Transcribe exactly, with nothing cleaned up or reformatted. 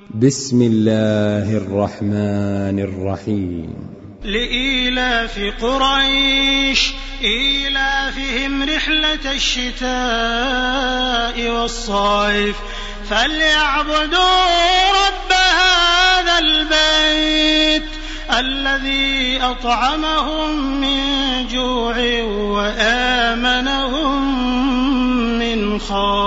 بسم الله الرحمن الرحيم. لإيلاف قريش إيلافهم رحلة الشتاء والصيف فليعبدوا رب هذا البيت الذي أطعمهم من جوع وآمنهم من خوف.